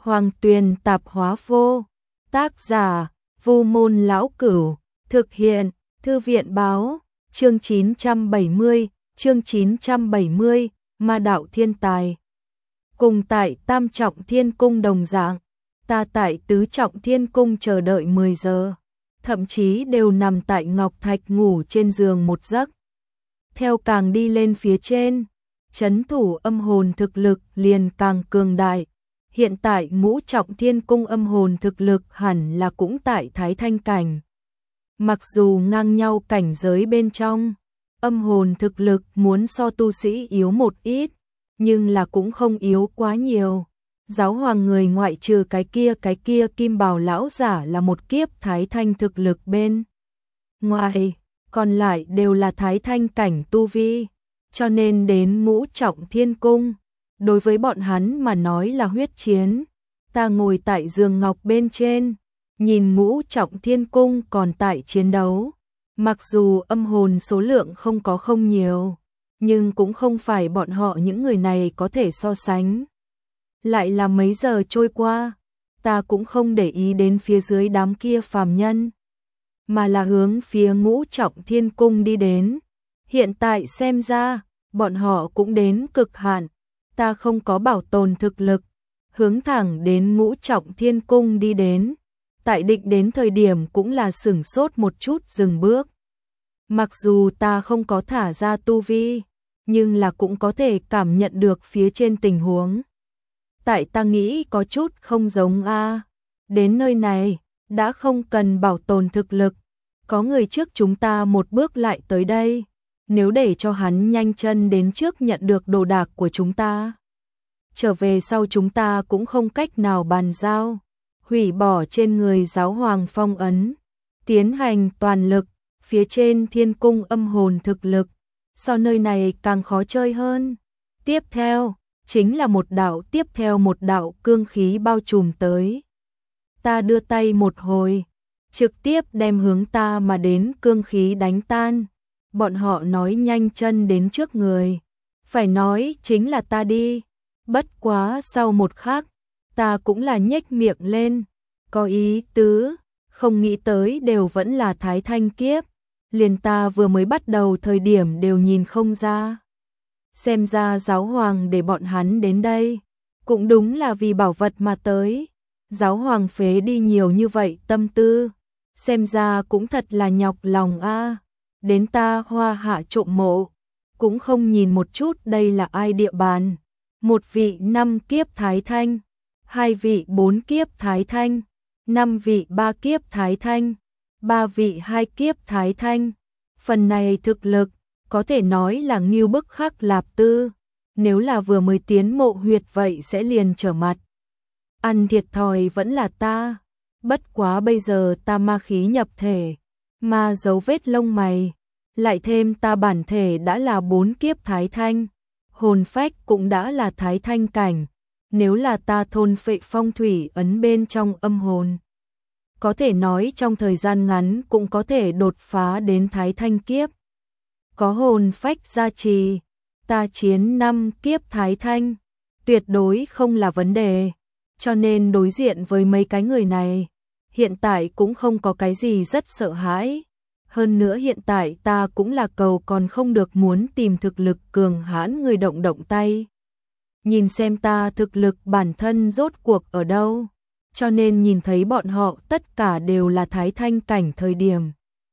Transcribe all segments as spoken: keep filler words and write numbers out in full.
Hoàng Tuyền Tạp Hóa Vô, tác giả Vu Môn Lão Cửu, thực hiện Thư viện Báo, chương chín trăm bảy mươi, chương chín trăm bảy mươi, Ma Đạo Thiên Tài. Cùng tại Tam Trọng Thiên Cung đồng dạng, ta tại Tứ Trọng Thiên Cung chờ đợi mười giờ, thậm chí đều nằm tại ngọc thạch ngủ trên giường một giấc. Theo càng đi lên phía trên, trấn thủ âm hồn thực lực liền càng cường đại. Hiện tại Ngũ Trọng Thiên Cung âm hồn thực lực hẳn là cũng tại Thái Thanh cảnh. Mặc dù ngang nhau cảnh giới bên trong, âm hồn thực lực muốn so tu sĩ yếu một ít, nhưng là cũng không yếu quá nhiều. Giáo hoàng người ngoại trừ cái kia cái kia kim bào lão giả là một kiếp Thái Thanh thực lực bên ngoài, còn lại đều là Thái Thanh cảnh tu vi, cho nên đến Ngũ Trọng Thiên Cung, đối với bọn hắn mà nói là huyết chiến. Ta ngồi tại giường ngọc bên trên, nhìn Ngũ Trọng Thiên Cung còn tại chiến đấu. Mặc dù âm hồn số lượng không có không nhiều, nhưng cũng không phải bọn họ những người này có thể so sánh. Lại là mấy giờ trôi qua, ta cũng không để ý đến phía dưới đám kia phàm nhân, mà là hướng phía Ngũ Trọng Thiên Cung đi đến. Hiện tại xem ra, bọn họ cũng đến cực hạn, ta không có bảo tồn thực lực, hướng thẳng đến Ngũ Trọng Thiên Cung đi đến. Tại định đến thời điểm cũng là sửng sốt một chút dừng bước. Mặc dù ta không có thả ra tu vi, nhưng là cũng có thể cảm nhận được phía trên tình huống. Tại ta nghĩ có chút không giống a. Đến nơi này, đã không cần bảo tồn thực lực, có người trước chúng ta một bước lại tới đây. Nếu để cho hắn nhanh chân đến trước nhận được đồ đạc của chúng ta, trở về sau chúng ta cũng không cách nào bàn giao, hủy bỏ trên người giáo hoàng phong ấn, tiến hành toàn lực, phía trên thiên cung âm hồn thực lực, so nơi này càng khó chơi hơn. Tiếp theo, chính là một đạo tiếp theo một đạo cương khí bao trùm tới. Ta đưa tay một hồi, trực tiếp đem hướng ta mà đến cương khí đánh tan. Bọn họ nói nhanh chân đến trước người, phải nói chính là ta đi. Bất quá sau một khắc, ta cũng là nhếch miệng lên, có ý tứ, không nghĩ tới đều vẫn là Thái Thanh kiếp, liền ta vừa mới bắt đầu thời điểm đều nhìn không ra. Xem ra giáo hoàng để bọn hắn đến đây, cũng đúng là vì bảo vật mà tới. Giáo hoàng phế đi nhiều như vậy tâm tư, xem ra cũng thật là nhọc lòng a. Đến ta Hoa Hạ trộm mộ, cũng không nhìn một chút đây là ai địa bàn. Một vị năm kiếp Thái Thanh, hai vị bốn kiếp Thái Thanh, năm vị ba kiếp Thái Thanh, ba vị hai kiếp Thái Thanh. Phần này thực lực, có thể nói là nghiêu bức khắc lạp tư. Nếu là vừa mới tiến mộ huyệt vậy sẽ liền trở mặt. Ăn thiệt thòi vẫn là ta. Bất quá bây giờ ta ma khí nhập thể, ma dấu vết lông mày, lại thêm ta bản thể đã là bốn kiếp Thái Thanh, hồn phách cũng đã là Thái Thanh cảnh. Nếu là ta thôn phệ phong thủy ấn bên trong âm hồn, có thể nói trong thời gian ngắn cũng có thể đột phá đến Thái Thanh kiếp. Có hồn phách gia trì, ta chiến năm kiếp Thái Thanh, tuyệt đối không là vấn đề. Cho nên đối diện với mấy cái người này, hiện tại cũng không có cái gì rất sợ hãi. Hơn nữa hiện tại ta cũng là cầu còn không được muốn tìm thực lực cường hãn người động động tay. Nhìn xem ta thực lực bản thân rốt cuộc ở đâu. Cho nên nhìn thấy bọn họ tất cả đều là Thái Thanh cảnh thời điểm.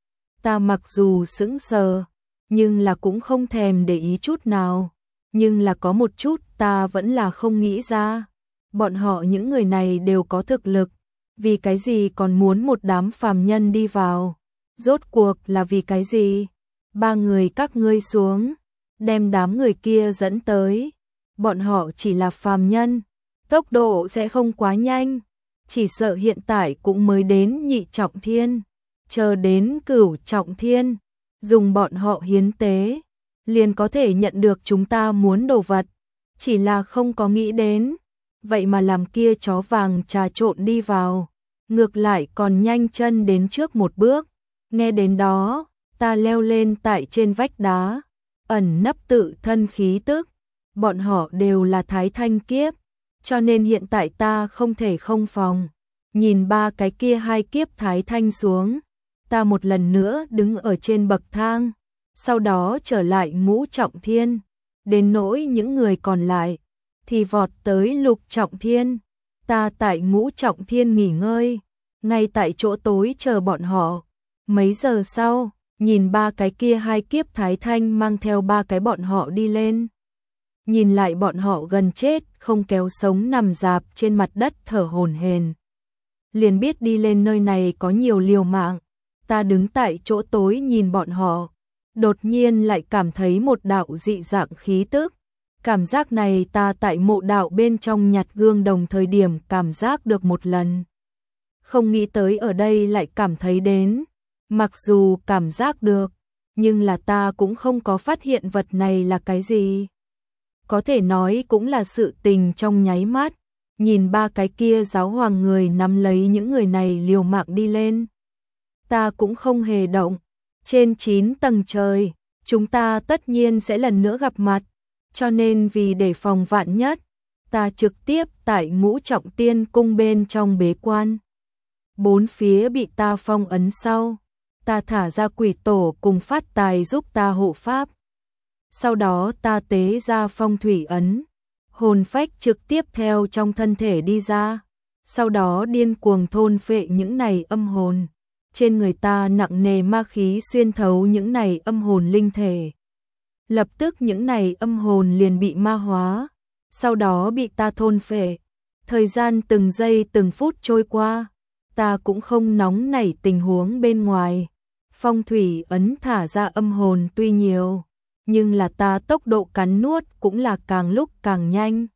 Ta mặc dù sững sờ, nhưng là cũng không thèm để ý chút nào. Nhưng là có một chút ta vẫn là không nghĩ ra. Bọn họ những người này đều có thực lực, vì cái gì còn muốn một đám phàm nhân đi vào? Rốt cuộc là vì cái gì? Ba người các ngươi xuống, đem đám người kia dẫn tới. Bọn họ chỉ là phàm nhân, tốc độ sẽ không quá nhanh, chỉ sợ hiện tại cũng mới đến nhị trọng thiên, chờ đến cửu trọng thiên, dùng bọn họ hiến tế, liền có thể nhận được chúng ta muốn đồ vật, chỉ là không có nghĩ đến, vậy mà làm kia chó vàng trà trộn đi vào, ngược lại còn nhanh chân đến trước một bước. Nghe đến đó, ta leo lên tại trên vách đá, ẩn nấp tự thân khí tức, bọn họ đều là Thái Thanh kiếp, cho nên hiện tại ta không thể không phòng. Nhìn ba cái kia hai kiếp thái thanh xuống, ta một lần nữa đứng ở trên bậc thang, sau đó trở lại ngũ trọng thiên, đến nỗi những người còn lại thì vọt tới lục trọng thiên. Ta tại ngũ trọng thiên nghỉ ngơi, ngay tại chỗ tối chờ bọn họ. Mấy giờ sau, nhìn ba cái kia hai kiếp thái thanh mang theo ba cái bọn họ đi lên. Nhìn lại bọn họ gần chết, không kéo sống nằm rạp trên mặt đất thở hổn hển. Liền biết đi lên nơi này có nhiều liều mạng. Ta đứng tại chỗ tối nhìn bọn họ, đột nhiên lại cảm thấy một đạo dị dạng khí tức. Cảm giác này ta tại mộ đạo bên trong nhặt gương đồng thời điểm cảm giác được một lần. Không nghĩ tới ở đây lại cảm thấy đến. Mặc dù cảm giác được, nhưng là ta cũng không có phát hiện vật này là cái gì. Có thể nói cũng là sự tình trong nháy mắt. Nhìn ba cái kia giáo hoàng người nắm lấy những người này liều mạng đi lên. Ta cũng không hề động. Trên chín tầng trời, chúng ta tất nhiên sẽ lần nữa gặp mặt. Cho nên vì để phòng vạn nhất, ta trực tiếp tại ngũ trọng tiên cung bên trong bế quan. Bốn phía bị ta phong ấn sau, ta thả ra quỷ tổ cùng phát tài giúp ta hộ pháp. Sau đó ta tế ra phong thủy ấn, hồn phách trực tiếp theo trong thân thể đi ra, sau đó điên cuồng thôn phệ những này âm hồn. Trên người ta nặng nề ma khí xuyên thấu những này âm hồn linh thể. Lập tức những này âm hồn liền bị ma hóa, sau đó bị ta thôn phệ. Thời gian từng giây từng phút trôi qua, ta cũng không nóng nảy tình huống bên ngoài. Phong thủy ấn thả ra âm hồn tuy nhiều, nhưng là ta tốc độ cắn nuốt cũng là càng lúc càng nhanh.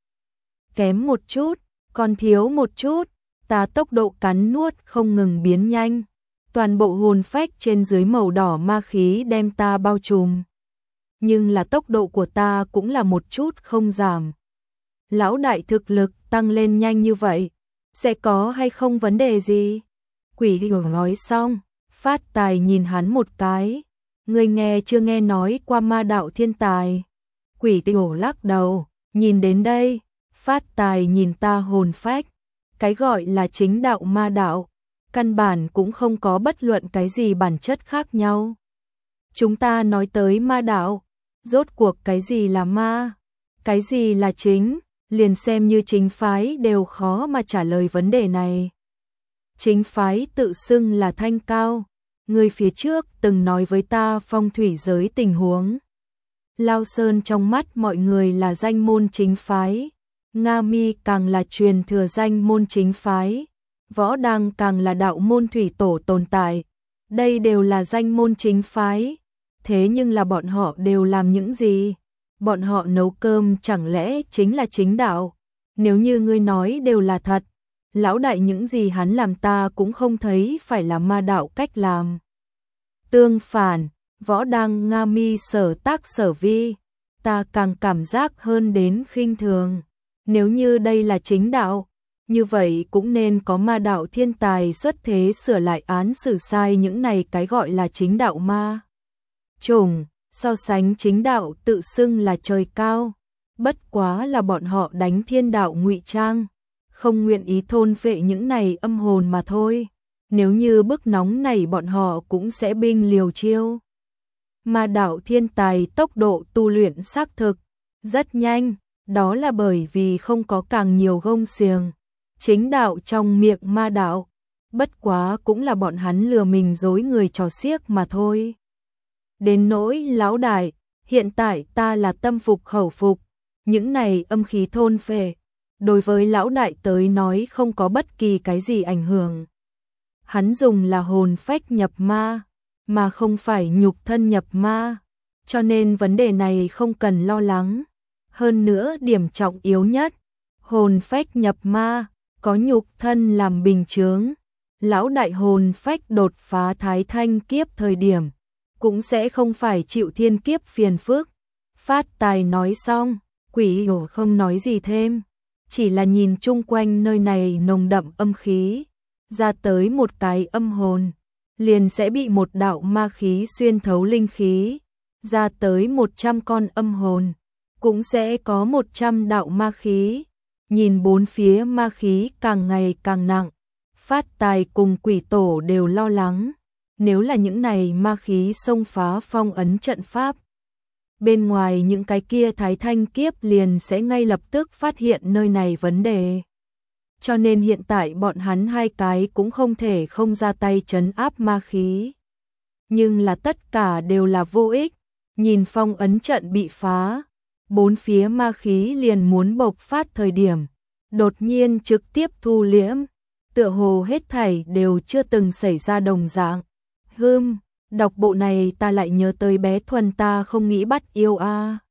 Kém một chút, còn thiếu một chút, ta tốc độ cắn nuốt không ngừng biến nhanh. Toàn bộ hồn phách trên dưới màu đỏ ma khí đem ta bao trùm. Nhưng là tốc độ của ta cũng là một chút không giảm. Lão đại thực lực tăng lên nhanh như vậy, sẽ có hay không vấn đề gì? Quỷ hiểu nói xong, phát tài nhìn hắn một cái. Người nghe chưa nghe nói qua ma đạo thiên tài? Quỷ hiểu lắc đầu, nhìn đến đây, phát tài nhìn ta hồn phách. Cái gọi là chính đạo ma đạo, căn bản cũng không có bất luận cái gì bản chất khác nhau. Chúng ta nói tới ma đạo, rốt cuộc cái gì là ma, cái gì là chính, liền xem như chính phái đều khó mà trả lời vấn đề này. Chính phái tự xưng là Thanh Cao, người phía trước từng nói với ta phong thủy giới tình huống. Lao Sơn trong mắt mọi người là danh môn chính phái, Nga Mi càng là truyền thừa danh môn chính phái, Võ Đăng càng là đạo môn thủy tổ tồn tại. Đây đều là danh môn chính phái. Thế nhưng là bọn họ đều làm những gì? Bọn họ nấu cơm chẳng lẽ chính là chính đạo? Nếu như ngươi nói đều là thật, lão đại những gì hắn làm ta cũng không thấy phải là ma đạo cách làm. Tương phản, Võ Đăng Nga Mi sở tác sở vi, ta càng cảm giác hơn đến khinh thường. Nếu như đây là chính đạo, như vậy cũng nên có ma đạo thiên tài xuất thế sửa lại án xử sai những này cái gọi là chính đạo ma chủng. So sánh chính đạo tự xưng là trời cao, bất quá là bọn họ đánh thiên đạo ngụy trang, không nguyện ý thôn phệ những này âm hồn mà thôi. Nếu như bức nóng này bọn họ cũng sẽ binh liều chiêu. Ma đạo thiên tài tốc độ tu luyện xác thực rất nhanh, đó là bởi vì không có càng nhiều gông xiềng. Chính đạo trong miệng ma đạo, bất quá cũng là bọn hắn lừa mình dối người trò xiếc mà thôi. Đến nỗi lão đại, hiện tại ta là tâm phục khẩu phục, những này âm khí thôn phệ, đối với lão đại tới nói không có bất kỳ cái gì ảnh hưởng. Hắn dùng là hồn phách nhập ma, mà không phải nhục thân nhập ma, cho nên vấn đề này không cần lo lắng. Hơn nữa điểm trọng yếu nhất, hồn phách nhập ma, có nhục thân làm bình chướng. Lão đại hồn phách đột phá thái thanh kiếp thời điểm, cũng sẽ không phải chịu thiên kiếp phiền phức. Phát tài nói xong, quỷ hổ không nói gì thêm, chỉ là nhìn chung quanh nơi này nồng đậm âm khí, ra tới một cái âm hồn, liền sẽ bị một đạo ma khí xuyên thấu linh khí, ra tới một trăm con âm hồn, cũng sẽ có một trăm đạo ma khí. nhìn bốn phía ma khí càng ngày càng nặng, Phát Tài cùng quỷ tổ đều lo lắng, nếu là những này ma khí xông phá phong ấn trận pháp, bên ngoài những cái kia thái thanh kiếp liền sẽ ngay lập tức phát hiện nơi này vấn đề. Cho nên hiện tại bọn hắn hai cái cũng không thể không ra tay trấn áp ma khí. Nhưng là tất cả đều là vô ích, nhìn phong ấn trận bị phá, bốn phía ma khí liền muốn bộc phát thời điểm, đột nhiên trực tiếp thu liễm, tựa hồ hết thảy đều chưa từng xảy ra đồng dạng. Hừm, đọc bộ này ta lại nhớ tới bé Thuần ta không nghĩ bắt yêu a.